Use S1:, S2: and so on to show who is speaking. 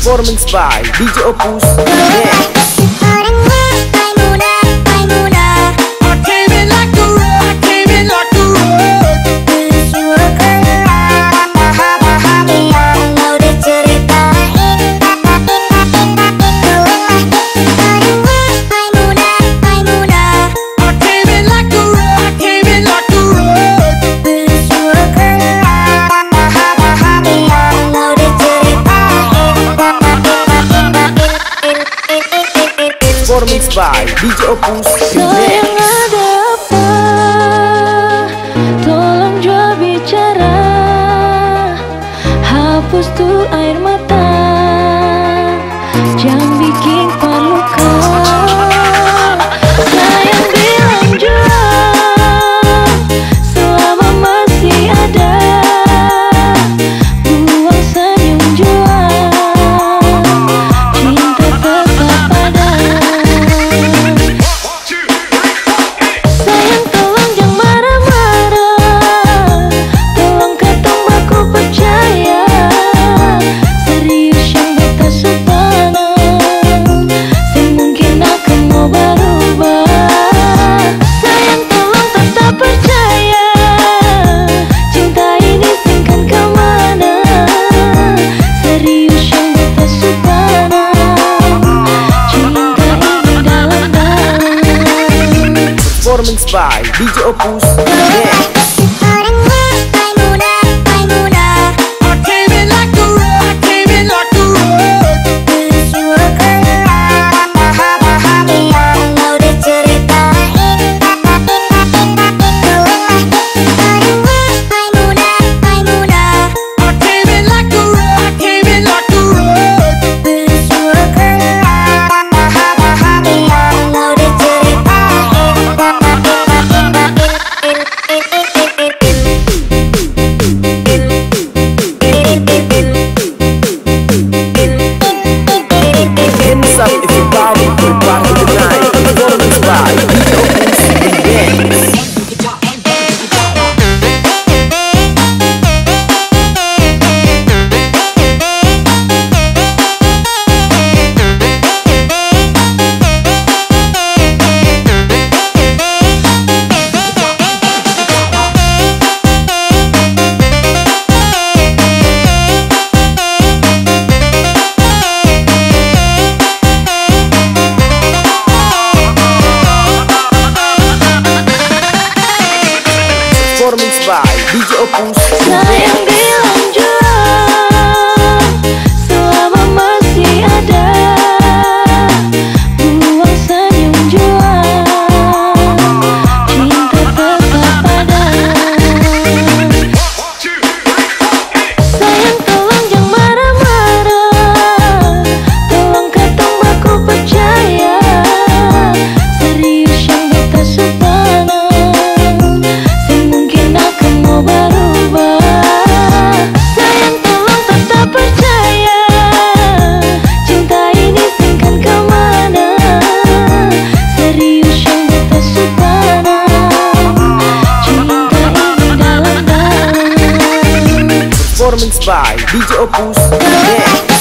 S1: Performance by DJ Opus Remix. Performance by DJ Opus Remix.
S2: Sayang ada apa? Tolong jawab bicara. Hapus tuh air mata. Jangan bikin paluka. Sayang bilang jauh selama masih ada. Buang senyum jua. Cinta tetap ada.
S1: Performance by DJ Opus Remix. Performance by DJ Opus
S2: Sayang bilang jauh selama masih ada. Buang senyum jua. Cinta tetap ada. Sayang tolong jangan marah-marah. Tolong katong baku percaya. Serius yang beta supana. Mungkin akan mau berubah. Sayang tolong tetap percaya. Cinta ini singkan kemana. Serius yang beta supana. Cinta ini dalam-dalam.
S1: Performance by DJ Opus Remix.